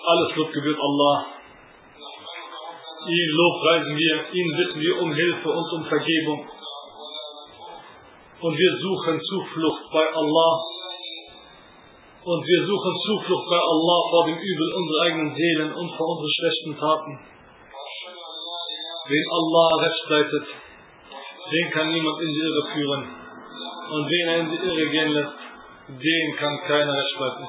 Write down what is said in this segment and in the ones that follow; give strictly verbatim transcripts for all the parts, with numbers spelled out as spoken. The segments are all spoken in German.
Alles Lob gebührt Allah. Ihn lobpreisen wir, ihn bitten wir um Hilfe und um Vergebung. Und wir suchen Zuflucht bei Allah. Und wir suchen Zuflucht bei Allah vor dem Übel unserer eigenen Seelen und vor unseren schlechten Taten. Wen Allah recht leitet, den kann niemand in die Irre führen. Und wen er in die Irre gehen lässt, den kann keiner recht leiten.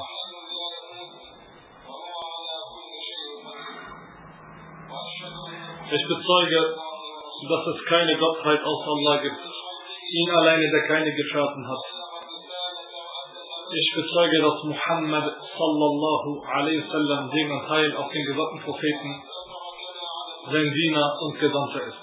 Ich bezeuge, dass es keine Gottheit außer Allah gibt. Ihn alleine, der keine Gefährten hat. Ich bezeuge, dass Muhammad sallallahu alaihi wasallam, Segen und Heil auf den gesandten Propheten, sein Diener und Gesandter ist.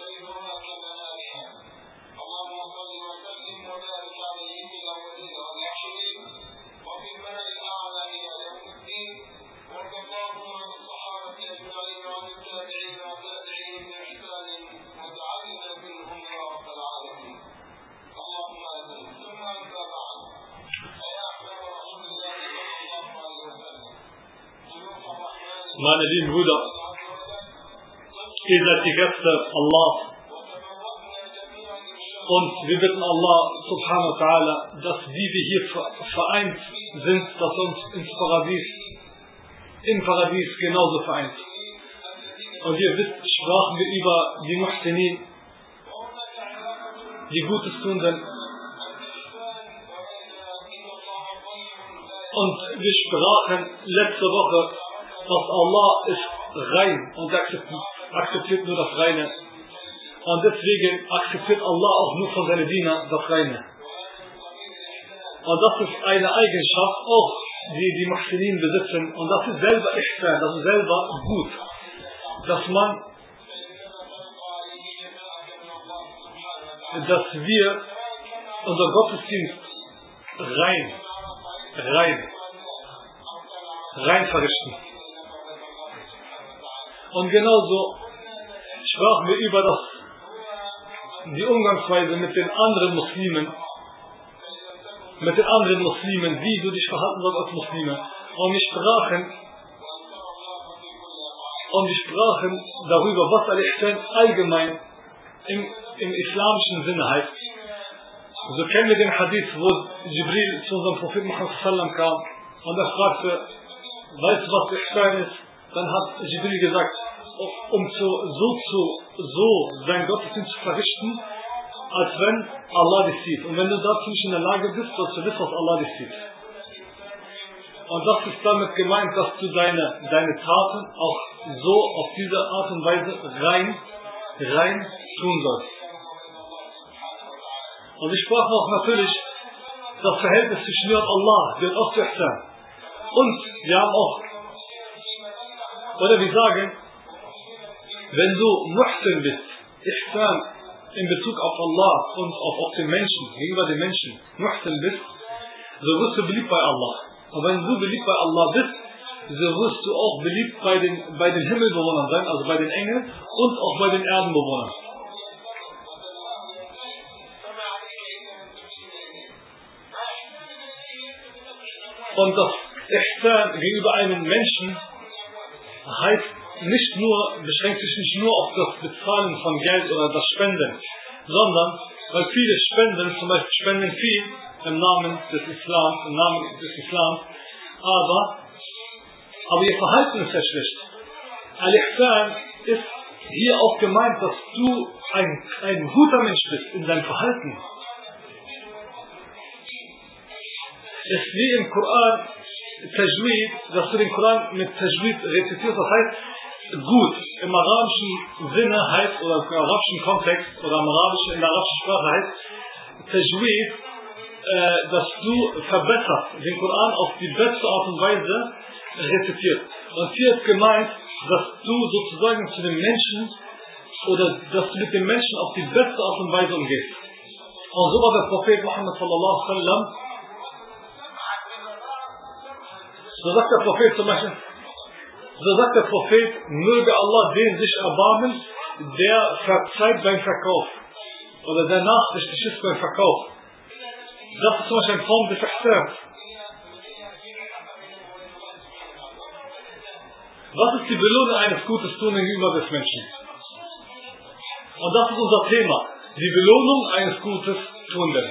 Meine lieben Brüder, ihr seid die Gäste Allahs und wir bitten Allah subhanahu wa ta'ala, dass wie wir hier vereint sind, dass uns ins Paradies, im Paradies genauso vereint. Und ihr wisst, sprachen wir über die Muhsinin, die Gutes Tuenden. Und wir sprachen letzte Woche, dass Allah ist rein und akzeptiert nur das Reine. Und deswegen akzeptiert Allah auch nur von seinen Dienern das Reine. Und das ist eine Eigenschaft, auch die die Muhsinin besitzen. Und das ist selber Ihsan, das ist selber gut. Dass man, dass wir unser Gottesdienst rein, rein, rein verrichten. Und genauso sprachen wir über das, die Umgangsweise mit den anderen Muslimen, mit den anderen Muslimen, wie du dich verhalten sollst als Muslime. Und wir sprachen, und wir sprachen darüber, was Al-Ihsan allgemein im, im islamischen Sinne heißt. So kennen wir den Hadith, wo Jibril zu unserem Propheten Muhammad sallam kam und er fragte, weißt du, was Ihsan ist? Dann hat Jibril gesagt, um zu, so, zu, so sein Gottesdienst zu verrichten, als wenn Allah dich sieht. Und wenn du dazu nicht in der Lage bist, sollst du wissen, was Allah dich sieht. Und das ist damit gemeint, dass du deine, deine Taten auch so auf diese Art und Weise rein, rein tun sollst. Und ich sprach auch natürlich, das Verhältnis zwischen mir und Allah gehört auch zu Ihsan. Und wir haben auch, oder wir sagen, wenn du Muhsin bist, Ihsan in Bezug auf Allah und auf, auf den Menschen, gegenüber den Menschen, Muhsin bist, so wirst du beliebt bei Allah. Und wenn du beliebt bei Allah bist, so wirst du auch beliebt bei den, bei den Himmelbewohnern sein, also bei den Engeln und auch bei den Erdenbewohnern. Und das Ihsan gegenüber einem Menschen heißt nicht nur, beschränkt sich nicht nur auf das Bezahlen von Geld oder das Spenden, sondern, weil viele spenden, zum Beispiel spenden viel im Namen des Islams, im Namen des Islams, aber, aber ihr Verhalten ist sehr schlecht. Al-Ihsan ist hier auch gemeint, dass du ein, ein guter Mensch bist in deinem Verhalten. Es ist wie im Koran Tajweed, dass du den Koran mit Tajweed rezitierst, das heißt, gut, im arabischen Sinne heißt, oder im arabischen Kontext, oder im arabischen, in der arabischen Sprache heißt, Tajweed, äh, dass du verbesserst, den Koran auf die beste Art und Weise rezitierst. Und hier ist gemeint, dass du sozusagen zu den Menschen, oder dass du mit den Menschen auf die beste Art und Weise umgehst. Und so war der Prophet Muhammad sallallahu alaihi wasallam. So sagt der Prophet zum Beispiel, so sagt der Prophet, möge Allah den sich erbarmen, der verzeiht beim Verkauf. Oder der nachsichtig ist beim Verkauf. Das ist zum Beispiel eine Form des Ihsans. Was ist die Belohnung eines Gutes tun gegenüber des Menschen? Und das ist unser Thema. Die Belohnung eines Gutes Tuenden.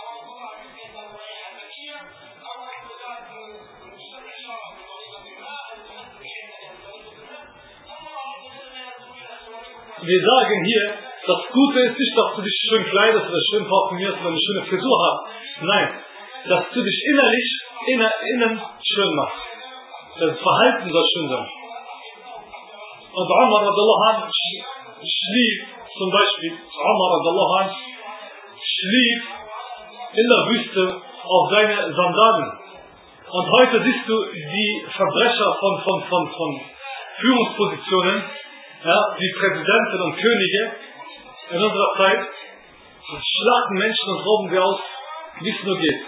Wir sagen hier, das Gute ist nicht, dass du dich schön kleidest oder schön parfümierst oder eine schöne Frisur hast. Nein, dass du dich innerlich, inner, innen schön machst. Das Verhalten soll schön sein. Und Umar radiallahu anh schlief, zum Beispiel, Umar radiallahu anh schlief in der Wüste auf seine Sandalen. Und heute siehst du die Verbrecher von, von, von, von Führungspositionen, ja, die Präsidenten und Könige in unserer Zeit, schlachten Menschen und rauben sie aus, wie es nur geht.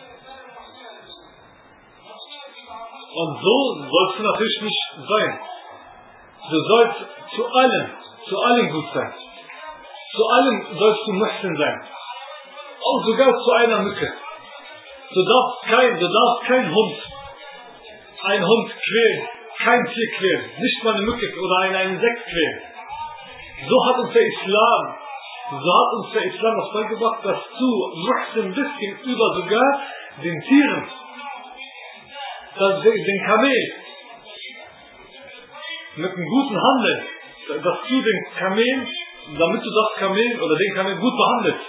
Und so sollst du natürlich nicht sein. Du sollst zu allem, zu allem gut sein. Zu allem sollst du Muhsin sein. Auch sogar zu einer Mücke. Du darfst kein, du darfst kein Hund, ein Hund quälen, kein Tier quälen, nicht mal eine Mücke oder ein, ein Insekt quälen. So hat uns der Islam, so hat uns der Islam das beigebracht, dass du Muhsin bist gegenüber sogar den Tieren. Das, den Kamel, mit einem guten Handel, dass du den Kamel, damit du das Kamel oder den Kamel gut behandelst.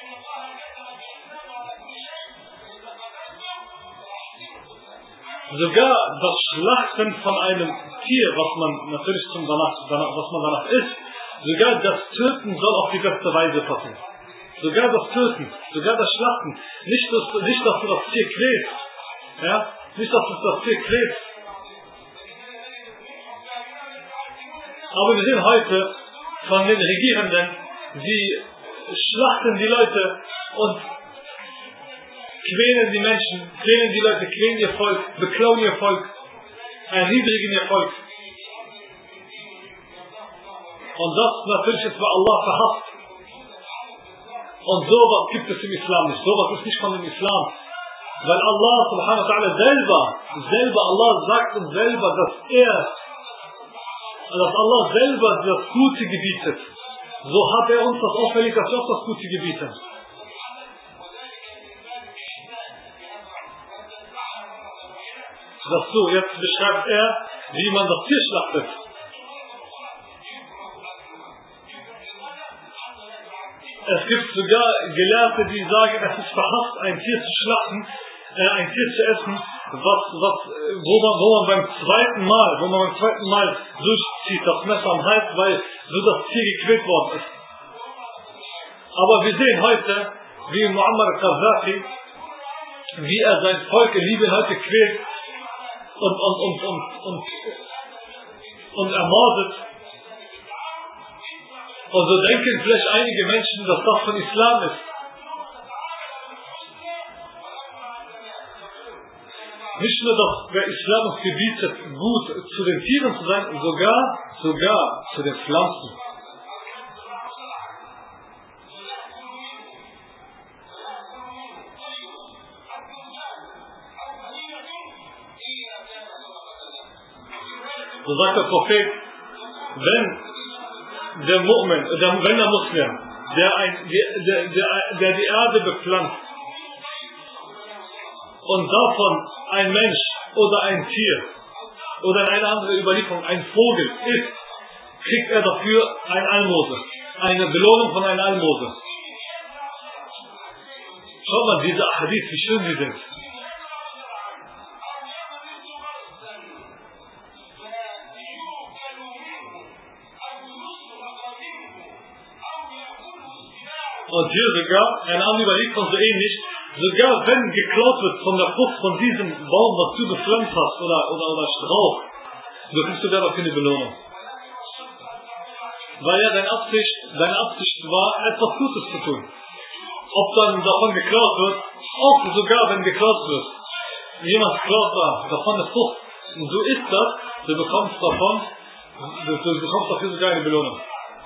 Sogar das Schlachten von einem Tier, was man natürlich zum danach, danach, was man danach isst, sogar das Töten soll auf die beste Weise passieren. Sogar das Töten, sogar das Schlachten, nicht dass, nicht, dass du das Tier quälst, ja, nicht, dass du das Tier quälst. Aber wir sehen heute von den Regierenden, sie schlachten die Leute und quälen die Menschen, quälen die Leute, quälen ihr Volk, beklauen ihr Volk, erniedrigen ihr Volk. Und das natürlich ist bei Allah verhasst. Und sowas gibt es im Islam nicht. Sowas ist nicht von dem Islam. Weil Allah subhanahu wa ta'ala selber, selber, Allah sagt uns selber, dass er, dass Allah selber das Gute gebietet. So hat er uns das auferlegt, dass wir auch das Gute gebieten. Das so, jetzt beschreibt er, wie man das Tier schlachtet. Es gibt sogar Gelehrte, die sagen, es ist verhasst, ein Tier zu schlachten, äh, ein Tier zu essen, was, was, wo man, wo man beim zweiten Mal, wo man beim zweiten Mal durchzieht, das Messer am Hals, weil so das Tier gequält worden ist. Aber wir sehen heute, wie Muammar al-Qaddafi, wie er sein Volk in Libyen heute quält und, und, und, und, und, und ermordet. Und so denken vielleicht einige Menschen, dass das von Islam ist. Nicht nur, dass der Islam uns gebietet, gut zu den Tieren zu sein, sogar, sogar zu den Pflanzen. So sagt der Prophet, wenn der Mu'min, der, wenn der Muslim, der, ein, der, der, der die Erde bepflanzt und davon ein Mensch oder ein Tier oder in einer anderen Überlieferung ein Vogel isst, kriegt er dafür ein Almose, eine Belohnung von einer Almose. Schaut mal, diese Hadith, wie schön sie sind. Und hier sogar, eine andere Überlieferung so ähnlich, sogar wenn geklaut wird von der Frucht von diesem Baum, was du gepflanzt hast, oder, oder, oder Strauch, so kriegst du dafür eine Belohnung. Weil ja deine Absicht, deine Absicht war, etwas Gutes zu tun. Ob dann davon geklaut wird, auch sogar wenn geklaut wird. Jemand klaut da, davon eine Frucht, und du isst das, du bekommst davon, du, du bekommst dafür sogar eine Belohnung.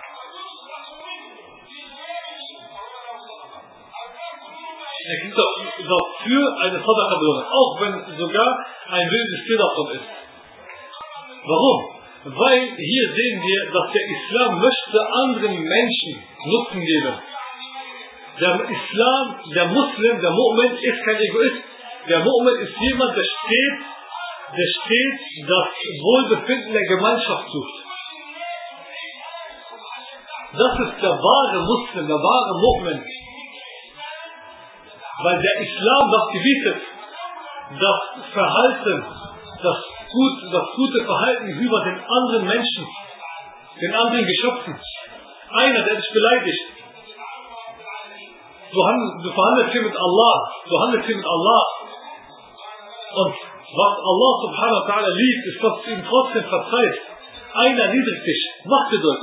Er kriegt dafür eine Sadaqa-Belohnung, auch wenn sogar ein wildes Tier davon ist. Warum? Weil hier sehen wir, dass der Islam möchte anderen Menschen Nutzen geben. Der Islam, der Muslim, der Mu'min ist kein Egoist. Der Mu'min ist jemand, der steht, der steht das Wohlbefinden der Gemeinschaft sucht. Das ist der wahre Muslim, der wahre Mu'min. Weil der Islam das gebietet, das Verhalten, das, gut, das gute Verhalten über den anderen Menschen, den anderen Geschöpfen. Einer, der dich beleidigt. Du, hand, du verhandelst hier mit Allah, du handelst hier mit Allah. Und was Allah subhanahu wa ta'ala liebt, ist, dass du ihm trotzdem verzeihst. Einer niedrigt dich, mach Geduld.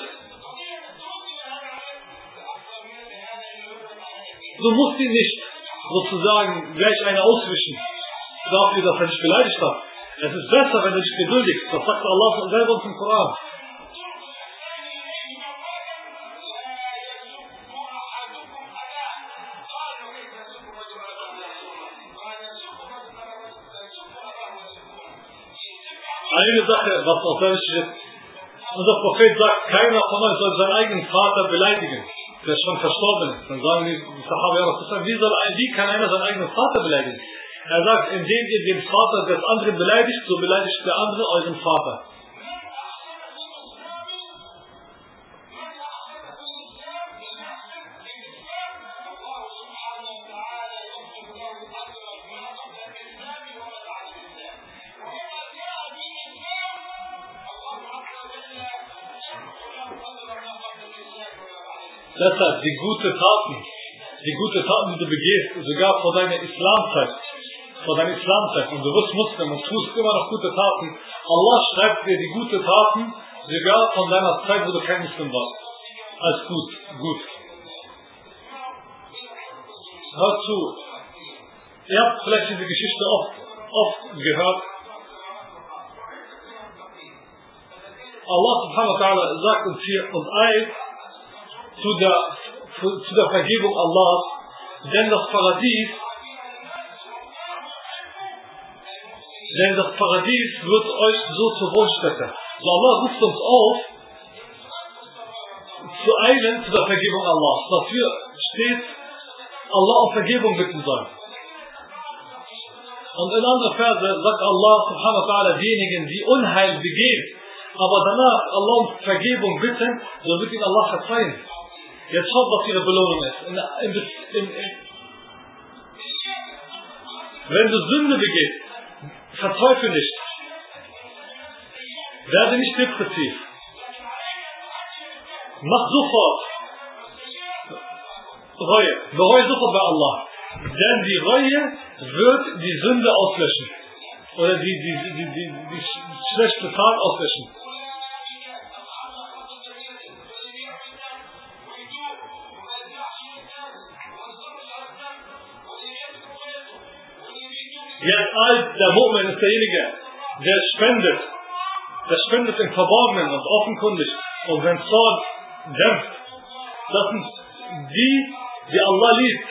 Du musst ihn nicht sozusagen gleich eine auswischen, dafür, dass er dich beleidigt hat. Es ist besser, wenn du dich geduldigst. Das sagt Allah selber uns im Koran. Eine Sache, was auch sehr wichtig ist, unser Prophet sagt, keiner von euch soll seinen eigenen Vater beleidigen, der schon verstorben ist. Dann sagen die Sahaba, ja, was ist das? Wie, soll, wie kann einer seinen eigenen Vater beleidigen? Er sagt, indem ihr den Vater des anderen beleidigt, so beleidigt der andere euren Vater. Deshalb die guten Taten, die guten Taten, die du begehst, sogar vor deiner Islamzeit, vor deiner Islamzeit, und du wirst Muslim und tust immer noch gute Taten, Allah schreibt dir die guten Taten sogar von deiner Zeit, wo du kein Muslim warst, als gut, gut. Hör zu, ihr habt vielleicht diese Geschichte oft, oft gehört. Allah subhanahu wa ta'ala sagt uns hier und eilt zu der, zu, zu der Vergebung Allahs, denn das Paradies, denn das Paradies wird euch so zur Wohnstätte. So Allah ruft uns auf, zu eilen zu der Vergebung Allahs, dass wir stets Allah um Vergebung bitten sollen. Und in anderen Verse sagt Allah subhanahu wa ta'ala, diejenigen, die Unheil begehen, aber danach Allah um Vergebung bitten, so wird ihnen Allah verzeihen. Jetzt schaut, was ihre Belohnung ist. In, in, in, in. Wenn du Sünde begehst, verzweifle nicht. Werde nicht depressiv. Mach sofort Reue. Bereue sofort bei Allah. Denn die Reue wird die Sünde auslöschen. Oder die, die, die, die, die schlechte Tat auslöschen. Jetzt als der Mu'min ist derjenige, der spendet. Der spendet im Verborgenen und offenkundig. Und wenn Zorn dämpft. Das sind die, die Allah liebt.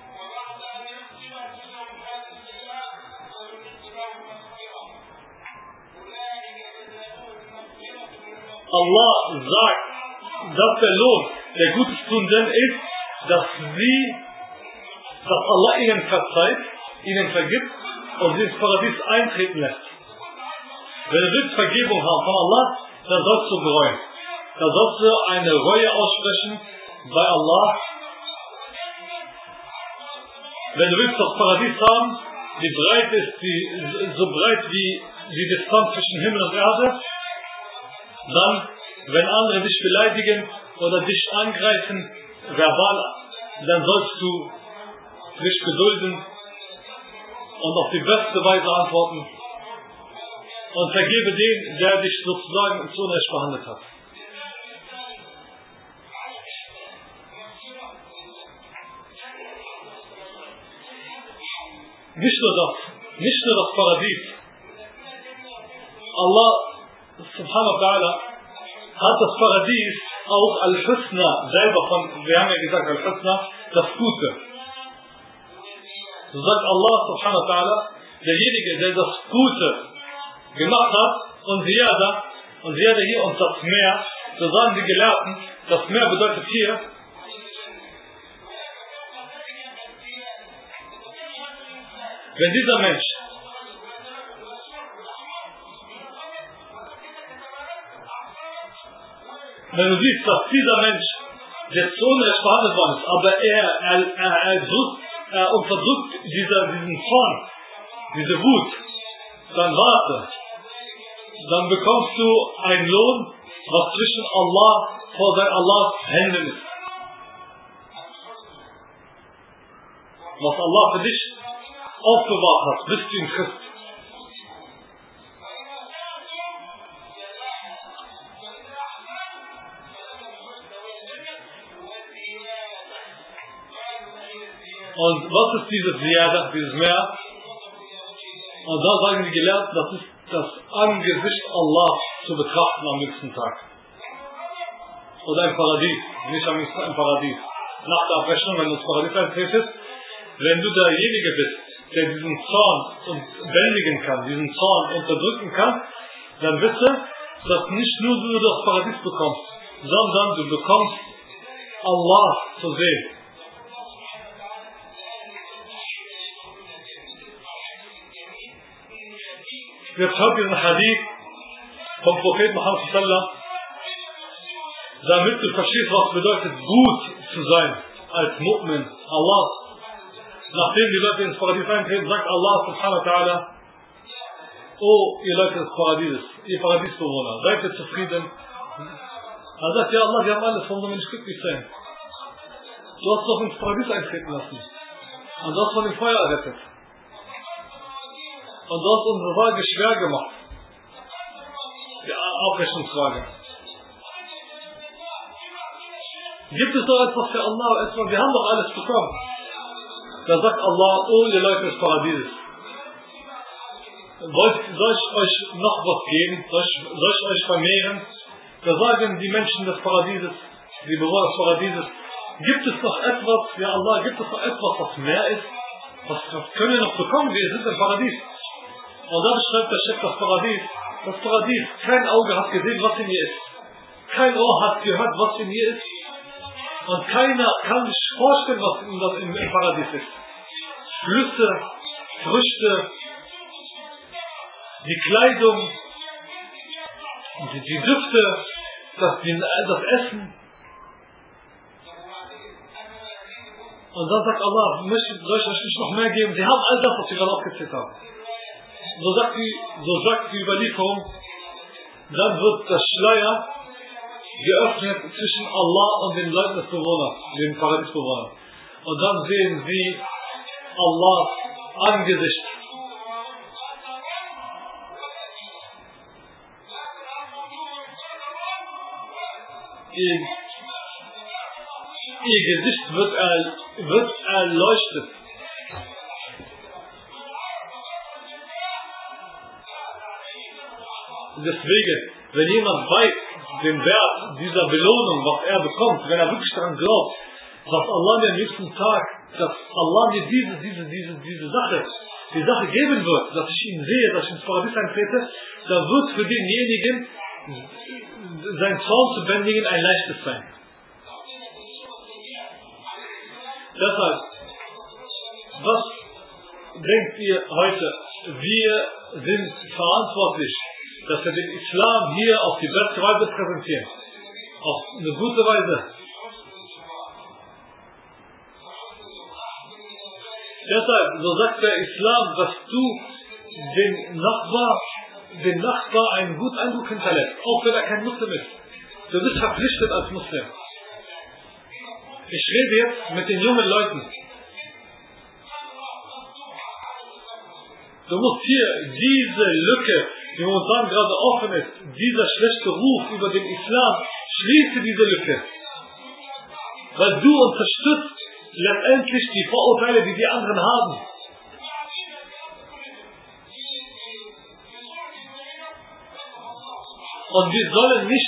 Allah sagt, dass der Lohn der Gutes tun denn ist, dass sie, dass Allah ihnen verzeiht, ihnen vergibt und sie ins Paradies eintreten lässt. Wenn du willst Vergebung haben von Allah, dann sollst du bereuen. Dann sollst du eine Reue aussprechen bei Allah. Wenn du willst das Paradies haben, die breit ist, die, so breit wie die Distanz zwischen Himmel und Erde, dann, wenn andere dich beleidigen oder dich angreifen, verbal, dann sollst du dich gedulden und auf die beste Weise antworten und vergebe den, der dich sozusagen zu Unrecht behandelt hat. Nicht nur das, nicht nur das Paradies. Allah subhanahu wa ta'ala hat das Paradies auch Al-Husna selber von, wir haben ja gesagt Al-Husna, das Gute. So sagt Allah subhanahu wa ta'ala, derjenige, der das Gute gemacht hat, und Ziyada, und Ziyada hier und das Meer, so sagen die Gelehrten, das Meer bedeutet hier, wenn dieser Mensch wenn du siehst, dass dieser Mensch jetzt so unrecht behandelt worden ist, aber er, er, er, er, drückt, er unterdrückt diese, diesen Zorn, diese Wut, dann warte, dann bekommst du einen Lohn, was zwischen Allah, vor sein Allahs Händen ist. Was Allah für dich aufbewahrt hat, bis du ihn triffst. Und was ist dieses Ziyada, dieses Meer? Und da sagen die Gelehrten, das ist das Angesicht Allah zu betrachten am nächsten Tag. Oder ein Paradies, nicht ein Paradies. Nach der Abrechnung, wenn du ins Paradies eintretest, wenn du derjenige bist, der diesen Zorn bändigen kann, diesen Zorn unterdrücken kann, dann wisse, dass nicht nur du das Paradies bekommst, sondern du bekommst Allah zu sehen. Jetzt hört diesen Hadith vom Propheten Muhammad sallallahu, damit du verstehst, was bedeutet gut zu sein als Mu'min. Allah, nachdem die Leute ins Paradies eintreten, sagt Allah subhanahu wa ta'ala: Oh, ihr Leute des Paradieses, ihr Paradiesbewohner, seid ihr zufrieden? Er sagt: Ja Allah, wir haben alles, warum sollen wir nicht glücklich sein? Du hast doch ins Paradies eintreten lassen und du hast von dem Feuer errettet. Und du hast unsere Frage schwer gemacht. Die Aufrechnungsfrage. Gibt es doch etwas für Allah? Etwas? Wir haben doch alles bekommen. Da sagt Allah: Oh, ihr Leute des Paradieses, soll ich euch noch was geben? Soll ich, soll ich euch vermehren? Da sagen die Menschen des Paradieses, die Bewohner des Paradieses: Gibt es noch etwas, ja Allah, gibt es noch etwas, was mehr ist? Was, was können wir noch bekommen? Wir sind im Paradies. Und dann schreibt der Chef das Paradies. Das Paradies, kein Auge hat gesehen, was in ihr ist. Kein Ohr hat gehört, was in ihr ist. Und keiner kann sich vorstellen, was in das, im, im Paradies ist. Flüsse, Früchte, die Kleidung, die, die Düfte, das, die, das Essen. Und dann sagt Allah: Soll ich euch nicht noch mehr geben? Sie haben all das, was wir gerade aufgezählt haben. So sagt die, so sagt die Überlieferung, dann wird das Schleier geöffnet zwischen Allah und den Leuten des Bewohners, den Paradiesbewohnern. Und dann sehen sie Allahs Angesicht. Ihr, ihr Gesicht wird, er, wird erleuchtet. Deswegen, wenn jemand weiß den Wert dieser Belohnung, was er bekommt, wenn er wirklich daran glaubt, was Allah mir am nächsten Tag, dass Allah mir diese, diese, diese, diese Sache, die Sache geben wird, dass ich ihn sehe, dass ich ins Paradies eintrete, dann wird für denjenigen sein Zorn zu bändigen ein leichtes sein. Deshalb, was denkt ihr heute? Wir sind verantwortlich, dass wir den Islam hier auf die beste Weise präsentieren. Auf eine gute Weise. Deshalb, so sagt der Islam, dass du den Nachbar, den Nachbar einen guten Eindruck hinterlässt, auch wenn er kein Muslim ist. Du bist verpflichtet als Muslim. Ich rede jetzt mit den jungen Leuten. Du musst hier diese Lücke, die momentan gerade offen ist, dieser schlechte Ruf über den Islam, schließe diese Lücke. Weil du unterstützt letztendlich die Vorurteile, die die anderen haben. Und wir sollen nicht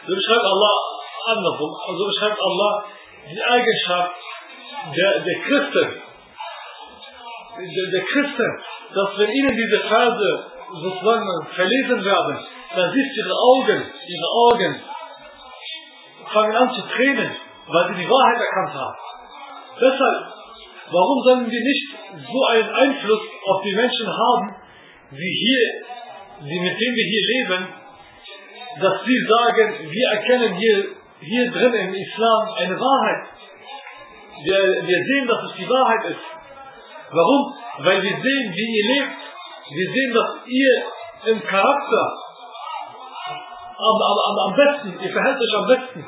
So beschreibt Allah andersrum. Also beschreibt Allah die Eigenschaft der, der Christen. Der, der Christen, dass wenn ihnen diese Verse sozusagen verlesen werden, dann siehst du ihre Augen, ihre Augen fangen an zu tränen, weil sie die Wahrheit erkannt haben. Deshalb, warum sollen wir nicht so einen Einfluss auf die Menschen haben, die hier, die mit denen wir hier leben, dass sie sagen, wir erkennen hier, hier drin im Islam eine Wahrheit. Wir, wir sehen, dass es die Wahrheit ist. Warum? Weil wir sehen, wie ihr lebt. Wir sehen, dass ihr im Charakter am, am, am besten, ihr verhält euch am besten.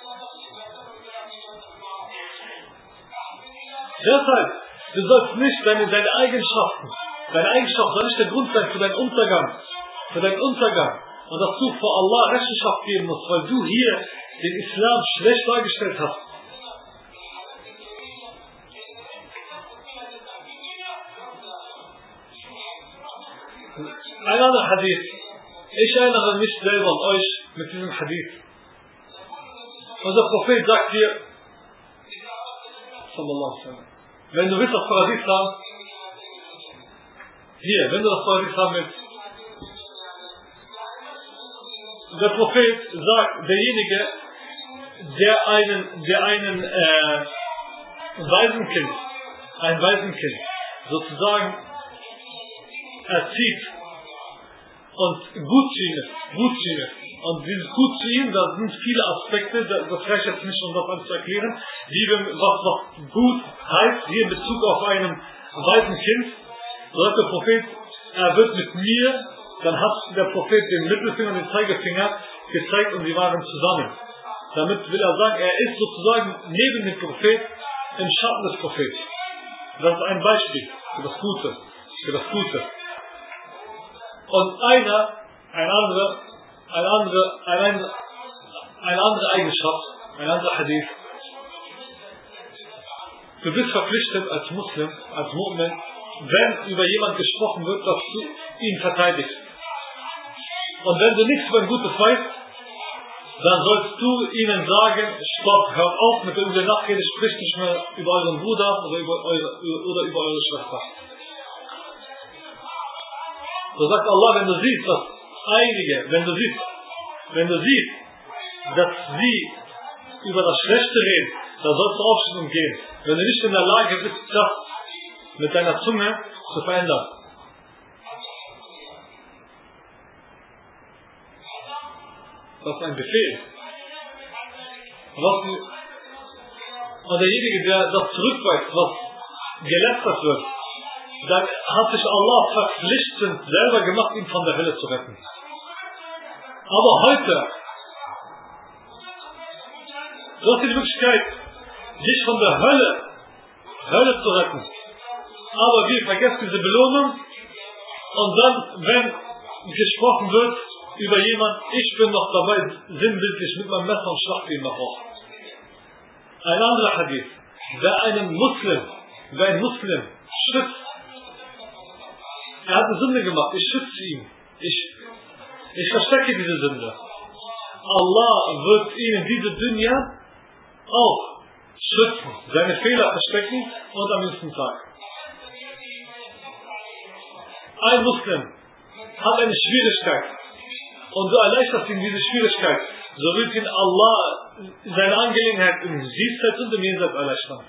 Deshalb, du sollst nicht deine, deine Eigenschaften, deine Eigenschaft soll nicht der Grund sein für deinen Untergang, für deinen Untergang. Und dass du vor Allah Rechenschaft geben musst, weil du hier den Islam schlecht dargestellt hast. Ein anderer Hadith. Ich erinnere mich selber an euch mit diesem Hadith. Unser Prophet sagt hier, sallallahu alaihi wasallam, wenn du willst das Paradies haben, hier, wenn du das Paradies haben willst, der Prophet sagt, derjenige, der einen, der einen äh, Waisenkind, ein Waisenkind, sozusagen erzieht und gut zu ihm ist, gut zu ihm ist. Und dieses gut zu ihm, da sind viele Aspekte, das reicht jetzt nicht, um das alles zu erklären, wie wir, was, was gut heißt, hier in Bezug auf einem Waisenkind, so sagt der Prophet, er wird mit mir, dann hat der Prophet den Mittelfinger und den Zeigefinger gezeigt und sie waren zusammen. Damit will er sagen, er ist sozusagen neben dem Prophet im Schatten des Propheten. Das ist ein Beispiel für das Gute, für das Gute. Und einer, ein anderer, ein andere, ein, eine andere Eigenschaft, ein anderer Hadith. Du bist verpflichtet als Muslim, als Mu'min, wenn über jemand gesprochen wird, dass du ihn verteidigst. Und wenn du nichts über ein Gutes weißt, dann sollst du ihnen sagen, stopp, hört auf mit der üblen Nachrede, spricht nicht mehr über euren Bruder oder über eure, oder über eure Schwester. So sagt Allah, wenn du siehst, dass einige, wenn du siehst, wenn du siehst, dass sie über das Schlechte reden, dann sollst du aufstehen und gehen. Wenn du nicht in der Lage bist, das mit deiner Zunge zu verändern. Das ist ein Befehl. Was, und derjenige, der das zurückweist, was gelästert wird, dann hat sich Allah verpflichtend selber gemacht, ihn von der Hölle zu retten. Aber heute, du hast die Möglichkeit, dich von der Hölle, Hölle zu retten. Aber wir vergessen diese Belohnung und dann, wenn gesprochen wird über jemand, ich bin noch dabei, sinnbildlich mit meinem Messer und schlachte ihn noch auf. Ein anderer Hadith, wer einen Muslim, wer einen Muslim schützt, er hat eine Sünde gemacht, ich schütze ihn, ich, ich verstecke diese Sünde. Allah wird ihnen diese Dunya auch schützen, seine Fehler verstecken und am nächsten Tag. Ein Muslim hat eine Schwierigkeit und du erleichterst ihm diese Schwierigkeit, so wird ihn Allah seine Angelegenheit im Diesseits und im Jenseits erleichtern.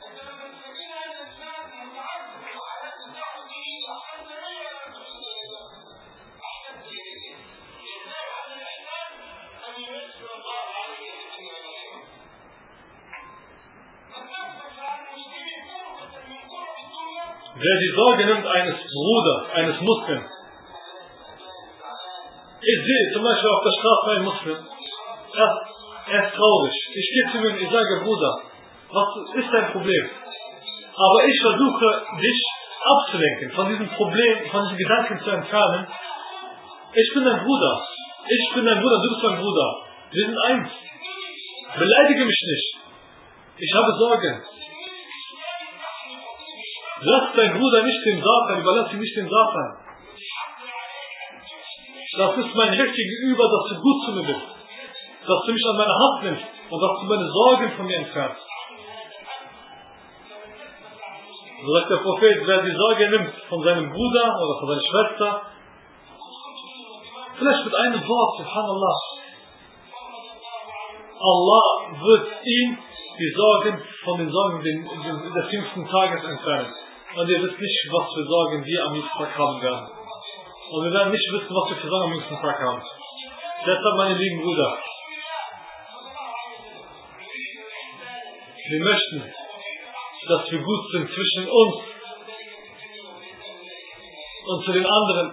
Wer die Sorge nimmt eines Bruders, eines Muslims. Ich sehe zum Beispiel auf der Straße einen Muslim. Er, er ist traurig. Ich gehe zu ihm und ich sage, Bruder, was ist dein Problem? Aber ich versuche, dich abzulenken, von diesem Problem, von diesen Gedanken zu entfernen. Ich bin dein Bruder. Ich bin dein Bruder, du bist mein Bruder. Wir sind eins. Beleidige mich nicht. Ich habe Sorgen. Lass deinen Bruder nicht dem Satan, überlass ihn nicht dem Satan. Das ist mein Recht gegenüber, dass du gut zu mir bist. dass du mich an meine Hand nimmst und dass du meine Sorgen von mir entfernst. So sagt der Prophet, wer die Sorge nimmt von seinem Bruder oder von seiner Schwester, vielleicht mit einem Wort, subhanallah, Allah wird ihm die Sorgen von den Sorgen des jüngsten Tages entfernen. Und ihr wisst nicht, was für Sorgen wir am jüngsten Tag haben werden. Und wir werden nicht wissen, was wir für Sorgen am jüngsten Tag haben. Deshalb, meine lieben Brüder, wir möchten, dass wir gut sind zwischen uns und zu den anderen.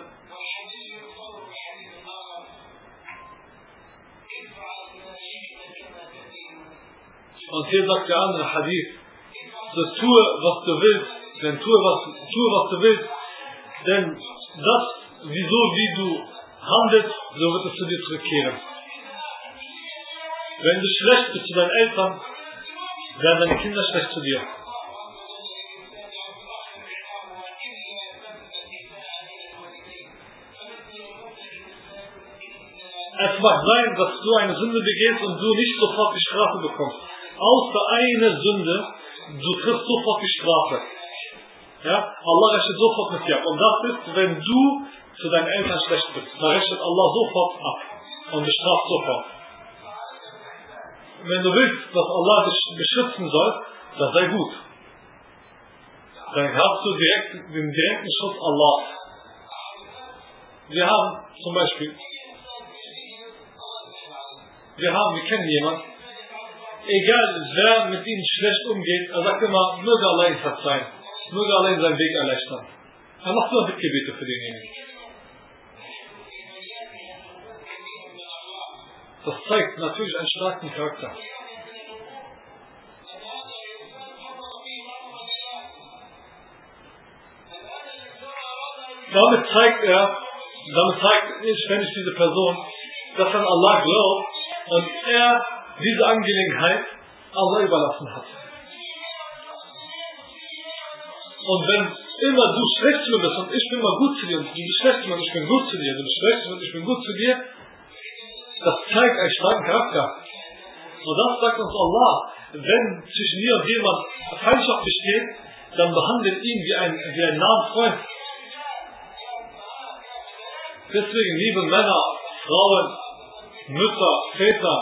Und hier sagt der andere Hadith, so tue, was du willst, denn tue, was, tue, was du willst, denn das, wieso, wie du handelst, so wird es zu dir zurückkehren. Wenn du schlecht bist zu deinen Eltern, werden deine Kinder schlecht zu dir. Es mag sein, dass du eine Sünde begehst und du nicht sofort die Strafe bekommst. Außer eine Sünde, du kriegst sofort die Strafe. Ja? Allah rechnet sofort mit dir. Und das ist, wenn du zu deinen Eltern schlecht bist. Da rechnet Allah sofort ab und bestraft sofort. Wenn du willst, dass Allah dich beschützen soll, dann sei gut. Dann hast du direkt den direkten Schutz Allah. Wir haben zum Beispiel, wir haben, wir kennen jemanden, egal wer mit ihm schlecht umgeht, er sagt immer, möge Allah ihn verzeihen, möge Allah ihn seinen Weg erleichtern. Er macht nur Bittgebete für denjenigen. Das zeigt natürlich einen starken Charakter. Damit zeigt er, damit zeigt ständig diese Person, dass er an Allah glaubt und er diese Angelegenheit Allah überlassen hat. Und wenn immer du schlecht zu mir bist und ich bin mal gut zu dir und du bist schlecht zu mir und ich bin gut zu dir, du bist schlecht zu mir und ich bin gut zu dir, das zeigt einen starken Charakter. Und das sagt uns Allah, wenn zwischen dir und jemand Feindschaft besteht, dann behandelt ihn wie ein, wie ein nahen Freund. Deswegen, liebe Männer, Frauen, Mütter, Väter,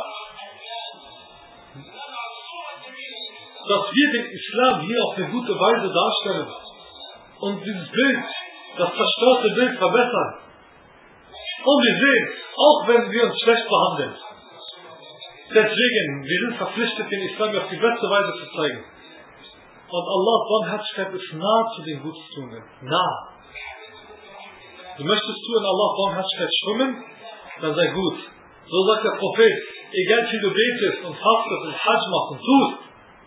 dass wir den Islam hier auf eine gute Weise darstellen und dieses Bild, das zerstörte Bild verbessern. Und wir sehen, auch wenn wir uns schlecht behandeln, deswegen, wir sind verpflichtet, den Islam auf die beste Weise zu zeigen. Und Allahs Barmherzigkeit ist nah zu den Gutstuenden. Nah. Du möchtest du in Allahs Barmherzigkeit schwimmen, dann sei gut. So sagt der Prophet, egal wie viel du betest und fastest und Hajj machst und tust,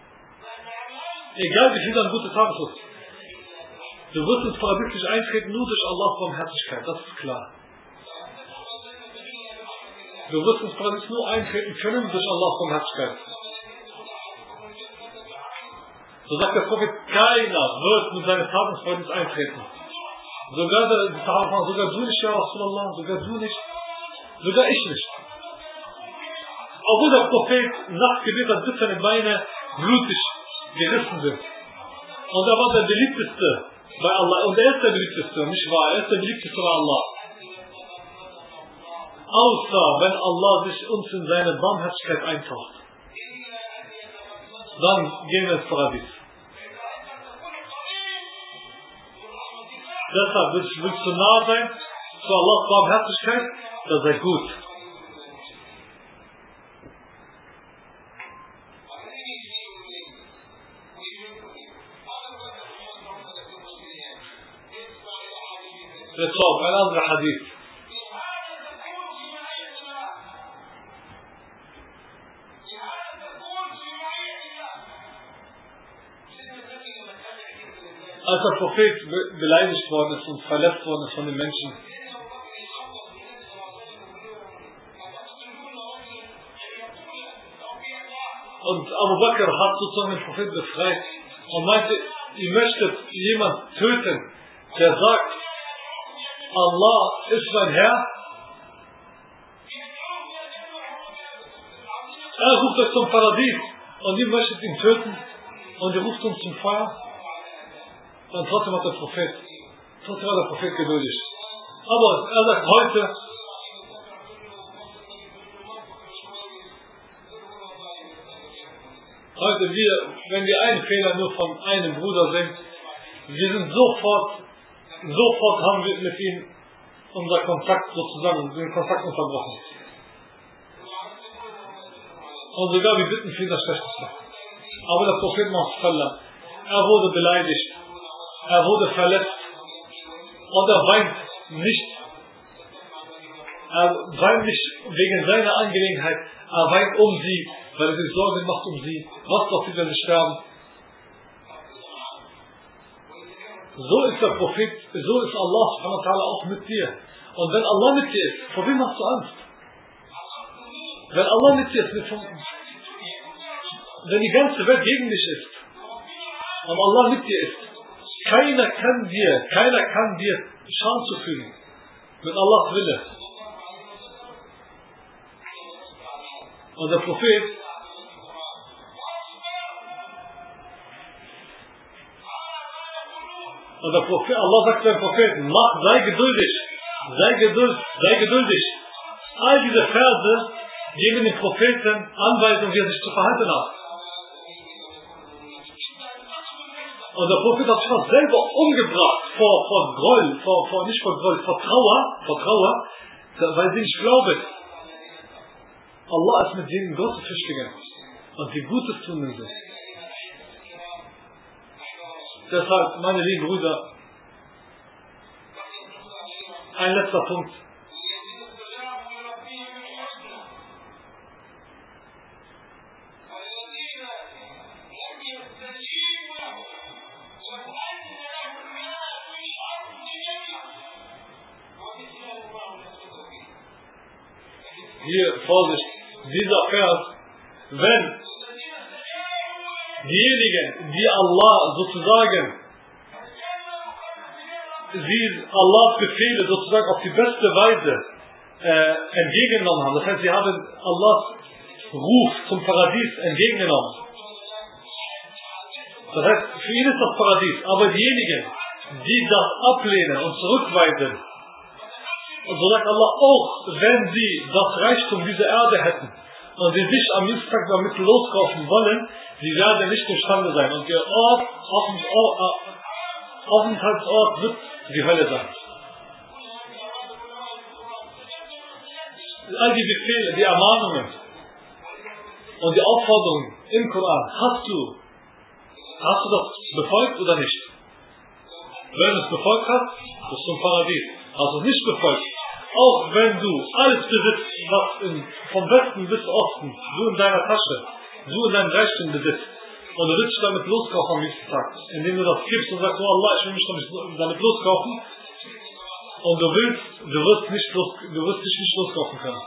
egal wie viel du an gute Taten tust, du wirst ins Paradies nicht eintreten, nur durch Allahs Barmherzigkeit, das ist klar. Du wirst ins Paradies nur eintreten können durch Allahs Barmherzigkeit. So sagt der Prophet, keiner wird mit seinen Taten ins Paradies eintreten. Sogar der, die Sahaba, sogar du nicht, ja Rasulallah, sogar du nicht, sogar ich nicht. Obwohl der Prophet Nachtgebet hat, bis seine Beine blutig gerissen sind. Und er war der beliebteste bei Allah. Und er ist der beliebteste, nicht wahr? Er ist der beliebteste bei Allah. Außer wenn Allah sich uns in seine Barmherzigkeit eintaucht. Dann gehen wir ins Paradies. Deshalb willst, willst du nah sein zu Allahs Barmherzigkeit, dann sei gut. Jetzt auch ein anderer Hadith. Als der Prophet beleidigt worden ist und verletzt worden ist von den Menschen, und Abu Bakr hat sozusagen den Prophet befreit und meinte, ihr möchtet jemanden töten, der sagt, Allah ist mein Herr. Er ruft euch zum Paradies und ihr möchtet ihn töten und ihr ruft uns zum Feuer. Und trotzdem hat der Prophet, trotzdem war der Prophet geduldig. Aber er sagt heute, heute wir, wenn wir einen Fehler nur von einem Bruder sehen, wir sind sofort, sofort haben wir mit ihm unser Kontakt sozusagen, den Kontakt unterbrochen. Und sogar wir bitten für das Schlechteste. Aber der Prophet Muhammad, er wurde beleidigt, er wurde verletzt und er weint nicht. Er weint nicht wegen seiner Angelegenheit, er weint um sie, weil er sich Sorgen macht um sie. Was doch sie, wenn sie sterben? So ist der Prophet, so ist Allah subhanahu wa ta'ala auch mit dir. Und wenn Allah mit dir ist, vor wem hast du Angst? Wenn Allah mit dir ist, wenn die ganze Welt gegen dich ist und Allah mit dir ist, keiner kann dir, keiner kann dir Schaden zufügen. Mit Allahs Wille. Und der Prophet, und der Prophet, Allah sagt dem Propheten, mach, sei geduldig, sei geduldig, sei geduldig. All diese Verse geben dem Propheten Anweisungen, wie er sich zu verhalten hat. Und der Prophet hat sich fast selber umgebracht vor, vor Groll, vor, vor, nicht vor Groll, vor Trauer, vor Trauer, weil sie nicht glauben. Allah ist mit denen große Flüchtlinge und die Gutes tun sind. Deshalb, meine lieben Brüder, ein letzter Punkt. Hier, Vorsicht, dieser Vers, wenn diejenigen, die Allah sozusagen, sie Allahs Befehle sozusagen auf die beste Weise äh, entgegengenommen haben, das heißt, sie haben Allahs Ruf zum Paradies entgegengenommen. Das heißt, für ihn ist das Paradies, aber diejenigen, die das ablehnen und zurückweisen, und so sagt Allah auch, wenn sie das Reichtum dieser Erde hätten und sie sich am Dienstag damit loskaufen wollen, sie werden nicht imstande sein. Und ihr Ort, Aufenthaltsort wird die Hölle sein. All die Befehle, die Ermahnungen und die Aufforderungen im Koran, hast du, hast du das befolgt oder nicht? Wenn du es befolgt hast, bist du im Paradies. Hast du es nicht befolgt, auch wenn du alles besitzt, was in, vom Westen bis Osten, du in deiner Tasche, du in deinem Reichtum besitzt, und du willst dich damit loskaufen am nächsten Tag, indem du das gibst und sagst, oh Allah, ich will mich damit loskaufen, und du willst, du wirst nicht los, du wirst dich nicht loskaufen können.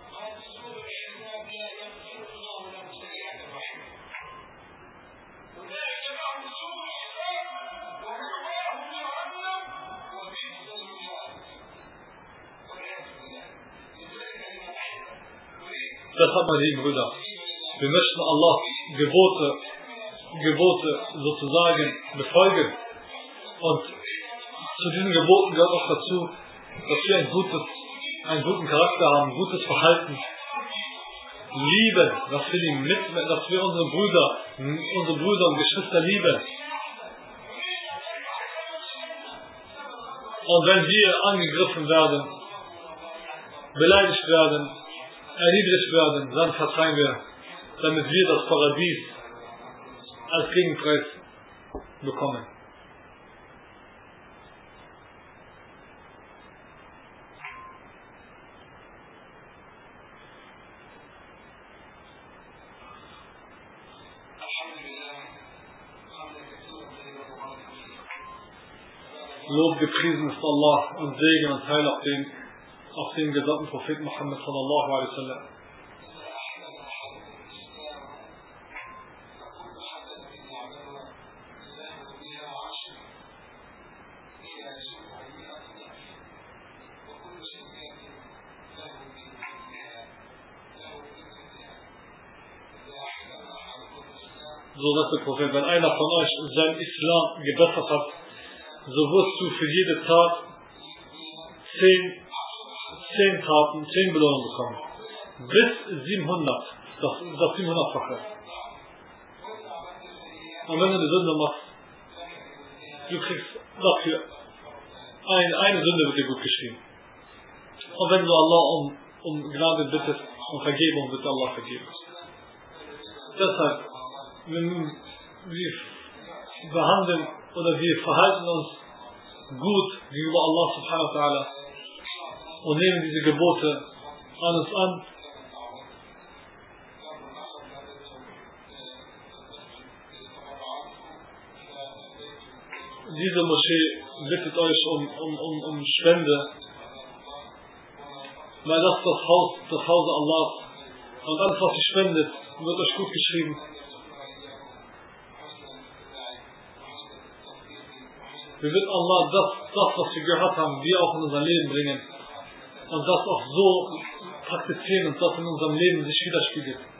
Deshalb, meine lieben Brüder, wir möchten Allahs Gebote, Gebote sozusagen befolgen. Und zu diesen Geboten gehört auch dazu, dass wir ein gutes, einen guten Charakter haben, gutes Verhalten, lieben, dass wir, die mit, dass wir unsere Brüder, unsere Brüder und Geschwister lieben. Und wenn wir angegriffen werden, beleidigt werden, erniedrigt werden, dann verzeihen wir, damit wir das Paradies als Gegenpreis bekommen. Lob gepriesen ist Allah und Segen und Heil auf den auf den gesandten Propheten Muhammad sallallahu alaihi wasallam. so sagt der Prophet, wenn einer von euch seinen Islam gebessert hat, so wirst du für jede Tat zehn, zehn Taten, zehn Belohnungen bekommen. Bis siebenhundert, das, das siebenhundertfache. Und wenn du eine Sünde machst, du kriegst dafür ein, eine Sünde wird dir gut geschrieben. Und wenn du Allah um, um Gnade bittest und Vergebung, wird Allah vergeben. Deshalb, wir, wir behandeln oder wir verhalten uns gut gegenüber Allah subhanahu wa ta'ala und nehmen diese Gebote an uns an. Diese Moschee bittet euch um, um, um, um Spende, weil das ist das Haus, das Haus Allahs. Und alles, was ihr spendet, wird euch gut geschrieben. Wir wird Allah das, das, was wir gehört haben, wir auch in unser Leben bringen. Und das auch so praktizieren und das in unserem Leben sich widerspiegelt.